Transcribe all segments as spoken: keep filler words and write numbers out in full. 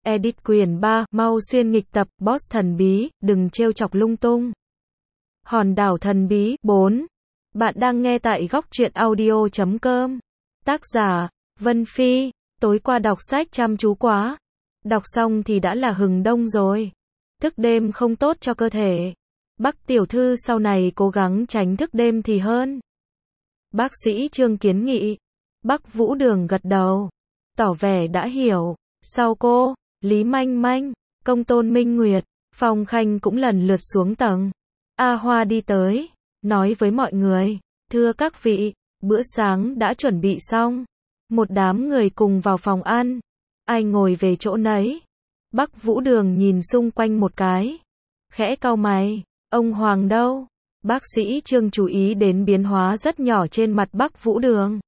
Edit quyển ba, mau xuyên nghịch tập, boss thần bí, đừng trêu chọc lung tung. Hòn đảo thần bí, bốn. Bạn đang nghe tại góc truyện audio chấm com. Tác giả, Vân Phi, tối qua đọc sách chăm chú quá. Đọc xong thì đã là hừng đông rồi. Thức đêm không tốt cho cơ thể. Bác tiểu thư sau này cố gắng tránh thức đêm thì hơn. Bác sĩ Trương kiến nghị. Bác Vũ Đường gật đầu, tỏ vẻ đã hiểu. Sau cô, Lý Manh Manh, Công Tôn Minh Nguyệt, Phong Khanh cũng lần lượt xuống tầng. A Hoa đi tới, nói với mọi người, thưa các vị, bữa sáng đã chuẩn bị xong. Một đám người cùng vào phòng ăn, ai ngồi về chỗ nấy. Bác Vũ Đường nhìn xung quanh một cái, khẽ cau mày, ông Hoàng đâu? Bác sĩ Trương chú ý đến biến hóa rất nhỏ trên mặt bác Vũ Đường.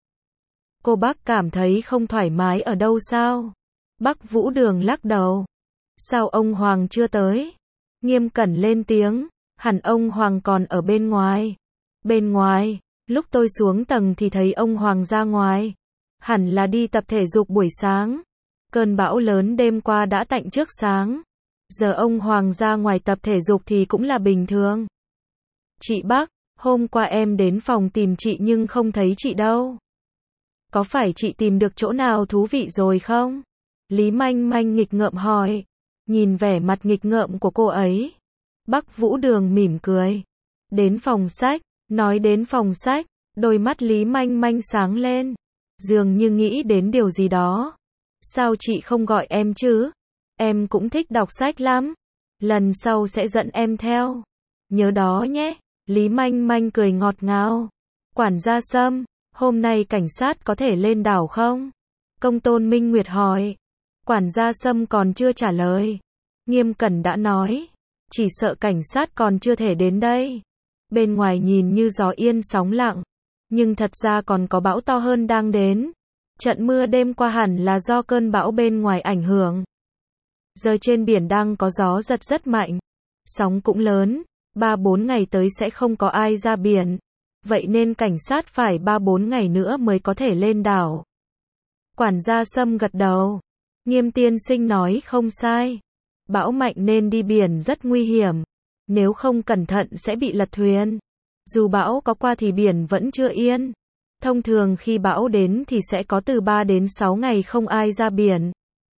Cô bác cảm thấy không thoải mái ở đâu sao? Bác Vũ Đường lắc đầu. Sao ông Hoàng chưa tới? Nghiêm Cẩn lên tiếng, hẳn ông Hoàng còn ở bên ngoài. Bên ngoài, lúc tôi xuống tầng thì thấy ông Hoàng ra ngoài. Hẳn là đi tập thể dục buổi sáng. Cơn bão lớn đêm qua đã tạnh trước sáng. Giờ ông Hoàng ra ngoài tập thể dục thì cũng là bình thường. Chị bác, hôm qua em đến phòng tìm chị nhưng không thấy chị đâu. Có phải chị tìm được chỗ nào thú vị rồi không? Lý Manh Manh nghịch ngợm hỏi. Nhìn vẻ mặt nghịch ngợm của cô ấy, bác Vũ Đường mỉm cười. Đến phòng sách, nói đến phòng sách, đôi mắt Lý Manh Manh sáng lên, dường như nghĩ đến điều gì đó. Sao chị không gọi em chứ? Em cũng thích đọc sách lắm. Lần sau sẽ dẫn em theo. Nhớ đó nhé. Lý Manh Manh cười ngọt ngào. Quản gia Sâm, hôm nay cảnh sát có thể lên đảo không? Công Tôn Minh Nguyệt hỏi. Quản gia Sâm còn chưa trả lời. Nghiêm Cẩn đã nói, chỉ sợ cảnh sát còn chưa thể đến đây. Bên ngoài nhìn như gió yên sóng lặng, nhưng thật ra còn có bão to hơn đang đến. Trận mưa đêm qua hẳn là do cơn bão bên ngoài ảnh hưởng. Giờ trên biển đang có gió giật rất mạnh, sóng cũng lớn, ba bốn ngày tới sẽ không có ai ra biển. Vậy nên cảnh sát phải ba bốn ngày nữa mới có thể lên đảo. Quản gia Sâm gật đầu. Nghiêm tiên sinh nói không sai. Bão mạnh nên đi biển rất nguy hiểm. Nếu không cẩn thận sẽ bị lật thuyền. Dù bão có qua thì biển vẫn chưa yên. Thông thường khi bão đến thì sẽ có từ ba đến sáu ngày không ai ra biển.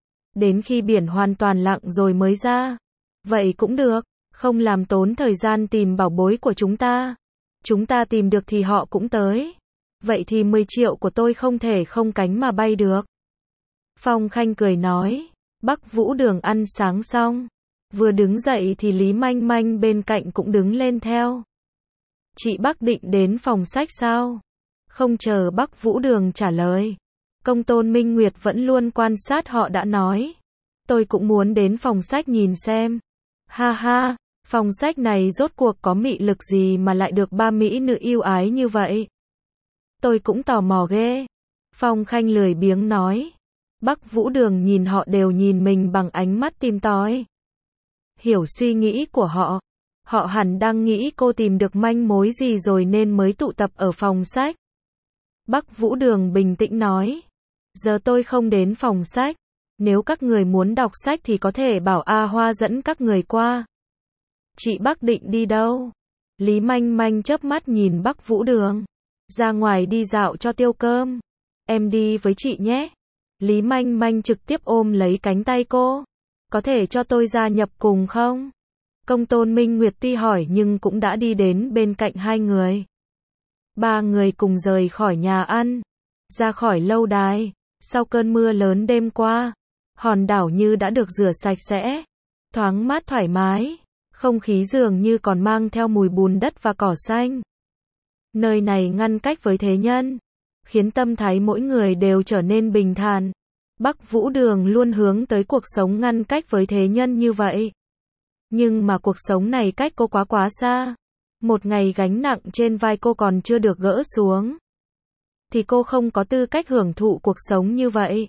Đến khi biển hoàn toàn lặng rồi mới ra. Vậy cũng được, không làm tốn thời gian tìm bảo bối của chúng ta. Chúng ta tìm được thì họ cũng tới. Vậy thì mười triệu của tôi không thể không cánh mà bay được. Phong Khanh cười nói. Bác Vũ Đường ăn sáng xong, vừa đứng dậy thì Lý Manh Manh bên cạnh cũng đứng lên theo. Chị bác định đến phòng sách sao? Không chờ bác Vũ Đường trả lời, Công Tôn Minh Nguyệt vẫn luôn quan sát họ đã nói. Tôi cũng muốn đến phòng sách nhìn xem. Ha ha, phòng sách này rốt cuộc có mị lực gì mà lại được ba mỹ nữ yêu ái như vậy? Tôi cũng tò mò ghê. Phong Khanh lười biếng nói. Bác Vũ Đường nhìn họ đều nhìn mình bằng ánh mắt tìm tòi. Hiểu suy nghĩ của họ. Họ hẳn đang nghĩ cô tìm được manh mối gì rồi nên mới tụ tập ở phòng sách. Bác Vũ Đường bình tĩnh nói. Giờ tôi không đến phòng sách. Nếu các người muốn đọc sách thì có thể bảo A Hoa dẫn các người qua. Chị bác định đi đâu? Lý Manh Manh chớp mắt nhìn bác Vũ Đường. Ra ngoài đi dạo cho tiêu cơm. Em đi với chị nhé. Lý Manh Manh trực tiếp ôm lấy cánh tay cô. Có thể cho tôi gia nhập cùng không? Công Tôn Minh Nguyệt tuy hỏi nhưng cũng đã đi đến bên cạnh hai người. Ba người cùng rời khỏi nhà ăn, ra khỏi lâu đài. Sau cơn mưa lớn đêm qua, hòn đảo như đã được rửa sạch sẽ, thoáng mát thoải mái. Không khí dường như còn mang theo mùi bùn đất và cỏ xanh. Nơi này ngăn cách với thế nhân, khiến tâm thái mỗi người đều trở nên bình thản. Bác Vũ Đường luôn hướng tới cuộc sống ngăn cách với thế nhân như vậy. Nhưng mà cuộc sống này cách cô quá quá xa. Một ngày gánh nặng trên vai cô còn chưa được gỡ xuống, thì cô không có tư cách hưởng thụ cuộc sống như vậy.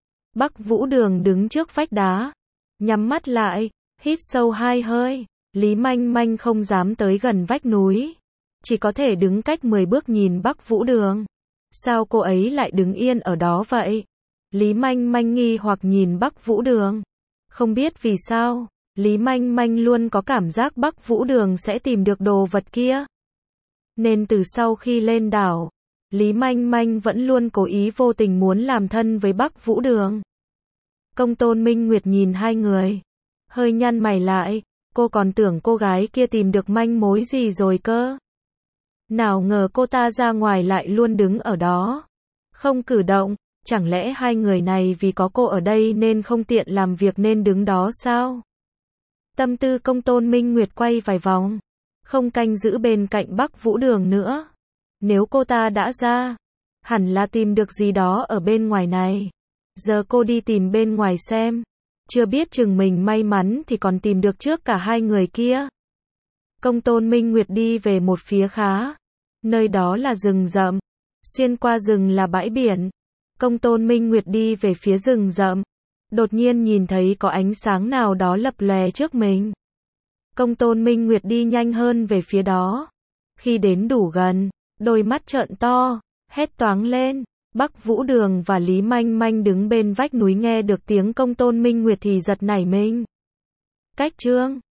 Bác Vũ Đường đứng trước vách đá, nhắm mắt lại, hít sâu hai hơi. Lý Manh Manh không dám tới gần vách núi, chỉ có thể đứng cách mười bước nhìn bác Vũ Đường. Sao cô ấy lại đứng yên ở đó vậy? Lý Manh Manh nghi hoặc nhìn bác Vũ Đường. Không biết vì sao, Lý Manh Manh luôn có cảm giác Bắc Vũ Đường sẽ tìm được đồ vật kia. Nên từ sau khi lên đảo, Lý Manh Manh vẫn luôn cố ý vô tình muốn làm thân với Bắc Vũ Đường. Công Tôn Minh Nguyệt nhìn hai người, hơi nhăn mày lại, cô còn tưởng cô gái kia tìm được manh mối gì rồi cơ. Nào ngờ cô ta ra ngoài lại luôn đứng ở đó, không cử động, chẳng lẽ hai người này vì có cô ở đây nên không tiện làm việc nên đứng đó sao? Tâm tư Công Tôn Minh Nguyệt quay vài vòng, không canh giữ bên cạnh Bắc Vũ Đường nữa. Nếu cô ta đã ra, hẳn là tìm được gì đó ở bên ngoài này. Giờ cô đi tìm bên ngoài xem, chưa biết chừng mình may mắn thì còn tìm được trước cả hai người kia. Công Tôn Minh Nguyệt đi về một phía khá, nơi đó là rừng rậm, xuyên qua rừng là bãi biển. Công Tôn Minh Nguyệt đi về phía rừng rậm, đột nhiên nhìn thấy có ánh sáng nào đó lập lòe trước mình. Công Tôn Minh Nguyệt đi nhanh hơn về phía đó. Khi đến đủ gần, đôi mắt trợn to, hét toáng lên. Bắc Vũ Đường và Lý Manh Manh đứng bên vách núi nghe được tiếng Công Tôn Minh Nguyệt thì giật nảy mình. Cách chương